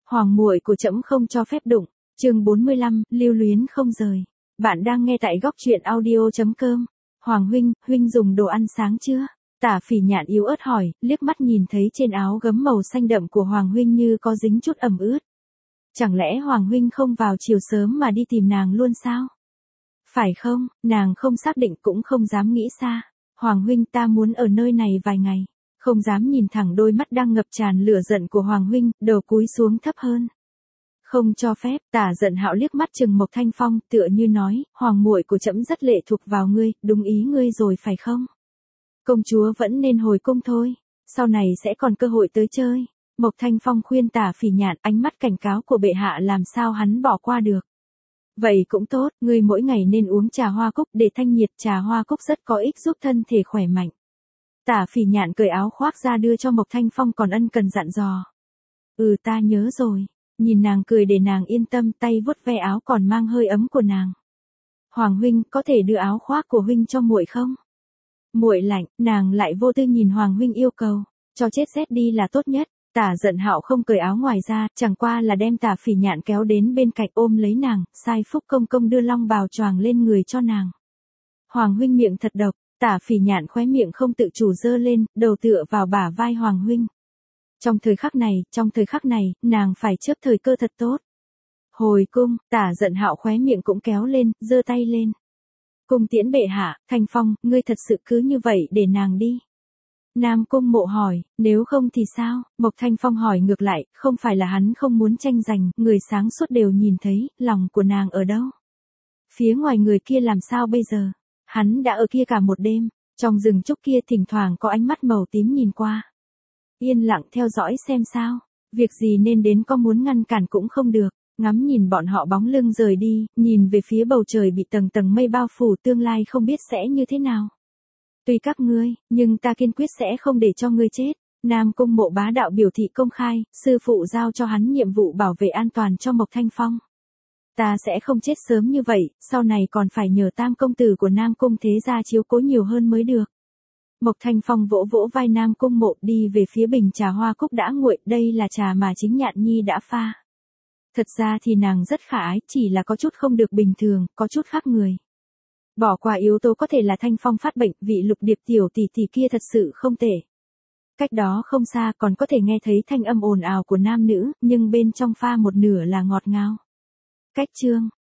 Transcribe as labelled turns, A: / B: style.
A: Hoàng muội của trẫm không cho phép đụng. Chương 45, lưu luyến không rời. Bạn đang nghe tại góc truyện audio.com. Hoàng huynh, huynh dùng đồ ăn sáng chưa? Tả Phỉ Nhạn yếu ớt hỏi, liếc mắt nhìn thấy trên áo gấm màu xanh đậm của Hoàng huynh như có dính chút ẩm ướt. Chẳng lẽ Hoàng huynh không vào chiều sớm mà đi tìm nàng luôn sao? Phải không? Nàng không xác định cũng không dám nghĩ xa. Hoàng huynh, ta muốn ở nơi này vài ngày. Không dám nhìn thẳng đôi mắt đang ngập tràn lửa giận của Hoàng huynh, đầu cúi xuống thấp hơn. Không cho phép. Tả Giận Hạo liếc mắt chừng Mộc Thanh Phong, tựa như nói, hoàng muội của trẫm rất lệ thuộc vào ngươi, đúng ý ngươi rồi phải không? Công chúa vẫn nên hồi cung thôi, sau này sẽ còn cơ hội tới chơi. Mộc Thanh Phong khuyên Tả Phỉ Nhạn, ánh mắt cảnh cáo của bệ hạ làm sao hắn bỏ qua được. Vậy cũng tốt, ngươi mỗi ngày nên uống trà hoa cúc để thanh nhiệt, trà hoa cúc rất có ích giúp thân thể khỏe mạnh. Tả Phỉ Nhạn cởi áo khoác ra đưa cho Mộc Thanh Phong còn ân cần dặn dò. Ta nhớ rồi. Nhìn nàng cười để nàng yên tâm, tay vuốt ve áo còn mang hơi ấm của nàng. Hoàng huynh, có thể đưa áo khoác của huynh cho muội không? Muội lạnh. Nàng lại vô tư nhìn Hoàng huynh yêu cầu. Cho chết rét đi là tốt nhất. Tả Giận Hạo không cởi áo ngoài ra, chẳng qua là đem Tả Phỉ Nhạn kéo đến bên cạnh ôm lấy nàng, sai Phúc công công đưa long bào choàng lên người cho nàng. Hoàng huynh miệng thật độc. Tả Phỉ Nhạn khóe miệng không tự chủ giơ lên, đầu tựa vào bả vai Hoàng huynh. Trong thời khắc này, nàng phải chớp thời cơ thật tốt. Hồi cung. Tả Giận Hạo khóe miệng cũng kéo lên, giơ tay lên. Cung tiễn bệ hạ. Thanh Phong, ngươi thật sự cứ như vậy để nàng đi? Nam Cung Mộ hỏi, nếu không thì sao? Mộc Thanh Phong hỏi ngược lại, không phải là hắn không muốn tranh giành, người sáng suốt đều nhìn thấy, lòng của nàng ở đâu? Phía ngoài người kia làm sao bây giờ? Hắn đã ở kia cả một đêm, trong rừng trúc kia thỉnh thoảng có ánh mắt màu tím nhìn qua. Yên lặng theo dõi xem sao, việc gì nên đến có muốn ngăn cản cũng không được, ngắm nhìn bọn họ bóng lưng rời đi, nhìn về phía bầu trời bị tầng tầng mây bao phủ tương lai không biết sẽ như thế nào. Tùy các ngươi, nhưng ta kiên quyết sẽ không để cho ngươi chết. Nam Cung Mộ bá đạo biểu thị công khai, sư phụ giao cho hắn nhiệm vụ bảo vệ an toàn cho Mộc Thanh Phong. Ta sẽ không chết sớm như vậy, sau này còn phải nhờ tam công tử của Nam Cung thế gia chiếu cố nhiều hơn mới được. Mộc Thanh Phong vỗ vỗ vai Nam Cung Mộ đi về phía bình trà hoa cúc đã nguội, đây là trà mà chính Nhạn Nhi đã pha. Thật ra thì nàng rất khả ái, chỉ là có chút không được bình thường, có chút khác người. Bỏ qua yếu tố có thể là Thanh Phong phát bệnh, vị Lục Điệp tiểu tỷ tỷ kia thật sự không tệ. Cách đó không xa còn có thể nghe thấy thanh âm ồn ào của nam nữ, nhưng bên trong pha một nửa là ngọt ngào. Cách chương